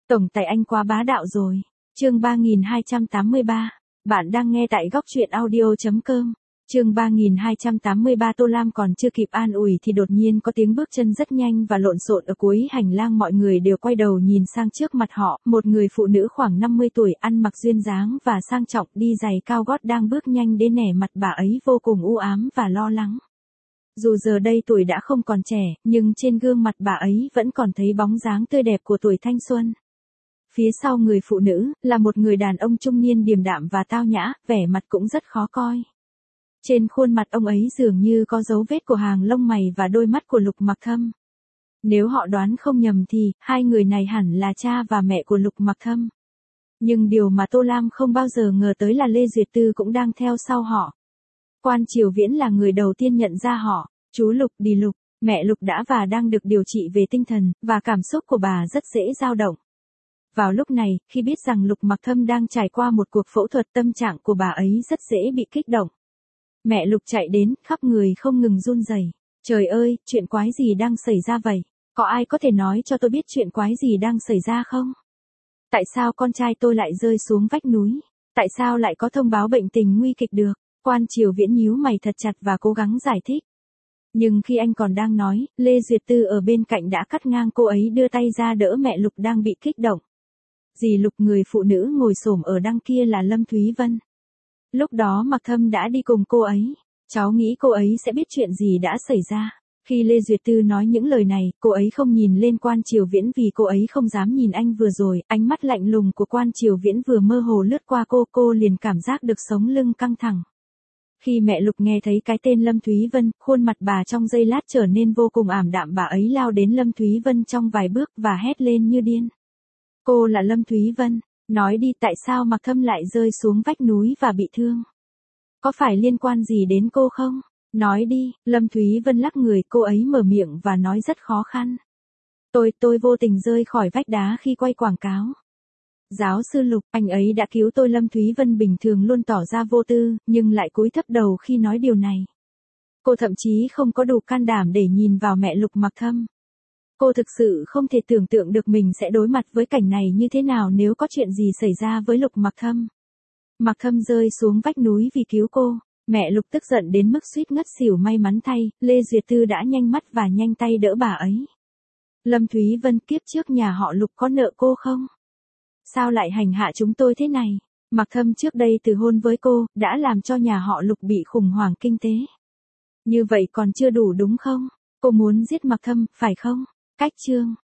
Tổng tài anh quá bá đạo rồi. Chương 3283. Bạn đang nghe tại góc truyện audio.com. Chương 3283. Tô Lam còn chưa kịp an ủi thì đột nhiên có tiếng bước chân rất nhanh và lộn xộn ở cuối hành lang, mọi người đều quay đầu nhìn sang trước mặt họ, một người phụ nữ khoảng 50 tuổi ăn mặc duyên dáng và sang trọng đi giày cao gót đang bước nhanh đến, nẻ mặt bà ấy vô cùng u ám và lo lắng. Dù giờ đây tuổi đã không còn trẻ, nhưng trên gương mặt bà ấy vẫn còn thấy bóng dáng tươi đẹp của tuổi thanh xuân. Phía sau người phụ nữ, là một người đàn ông trung niên điềm đạm và tao nhã, vẻ mặt cũng rất khó coi. Trên khuôn mặt ông ấy dường như có dấu vết của hàng lông mày và đôi mắt của Lục Mặc Thâm. Nếu họ đoán không nhầm thì, hai người này hẳn là cha và mẹ của Lục Mặc Thâm. Nhưng điều mà Tô Lam không bao giờ ngờ tới là Lê Duyệt Tư cũng đang theo sau họ. Quan Triều Viễn là người đầu tiên nhận ra họ. Chú Lục, dì Lục, mẹ Lục đã và đang được điều trị về tinh thần, và cảm xúc của bà rất dễ dao động. Vào lúc này, khi biết rằng Lục Mặc Thâm đang trải qua một cuộc phẫu thuật, tâm trạng của bà ấy rất dễ bị kích động. Mẹ Lục chạy đến, khắp người không ngừng run rẩy. Trời ơi, chuyện quái gì đang xảy ra vậy? Có ai có thể nói cho tôi biết chuyện quái gì đang xảy ra không? Tại sao con trai tôi lại rơi xuống vách núi? Tại sao lại có thông báo bệnh tình nguy kịch được? Quan Triều Viễn nhíu mày thật chặt và cố gắng giải thích. Nhưng khi anh còn đang nói, Lê Duyệt Tư ở bên cạnh đã cắt ngang cô ấy, đưa tay ra đỡ mẹ Lục đang bị kích động. Dì Lục, người phụ nữ ngồi xổm ở đằng kia là Lâm Thúy Vân. Lúc đó Mặc Thâm đã đi cùng cô ấy. Cháu nghĩ cô ấy sẽ biết chuyện gì đã xảy ra. Khi Lê Duyệt Tư nói những lời này, cô ấy không nhìn lên Quan Triều Viễn vì cô ấy không dám nhìn anh. Vừa rồi, ánh mắt lạnh lùng của Quan Triều Viễn vừa mơ hồ lướt qua cô liền cảm giác được sống lưng căng thẳng. Khi mẹ Lục nghe thấy cái tên Lâm Thúy Vân, khuôn mặt bà trong giây lát trở nên vô cùng ảm đạm, bà ấy lao đến Lâm Thúy Vân trong vài bước và hét lên như điên. Cô là Lâm Thúy Vân, nói đi, tại sao Mặc Thâm lại rơi xuống vách núi và bị thương? Có phải liên quan gì đến cô không? Nói đi. Lâm Thúy Vân lắc người, cô ấy mở miệng và nói rất khó khăn. Tôi vô tình rơi khỏi vách đá khi quay quảng cáo. Giáo sư Lục, anh ấy đã cứu tôi. Lâm Thúy Vân bình thường luôn tỏ ra vô tư, nhưng lại cúi thấp đầu khi nói điều này. Cô thậm chí không có đủ can đảm để nhìn vào mẹ Lục Mặc Thâm. Cô thực sự không thể tưởng tượng được mình sẽ đối mặt với cảnh này như thế nào nếu có chuyện gì xảy ra với Lục Mặc Thâm. Mặc Thâm rơi xuống vách núi vì cứu cô. Mẹ Lục tức giận đến mức suýt ngất xỉu. May mắn thay, Lê Duyệt Tư đã nhanh mắt và nhanh tay đỡ bà ấy. Lâm Thúy Vân, kiếp trước nhà họ Lục có nợ cô không? Sao lại hành hạ chúng tôi thế này? Mặc Thâm trước đây từ hôn với cô, đã làm cho nhà họ Lục bị khủng hoảng kinh tế. Như vậy còn chưa đủ đúng không? Cô muốn giết Mặc Thâm, phải không? Cách chương.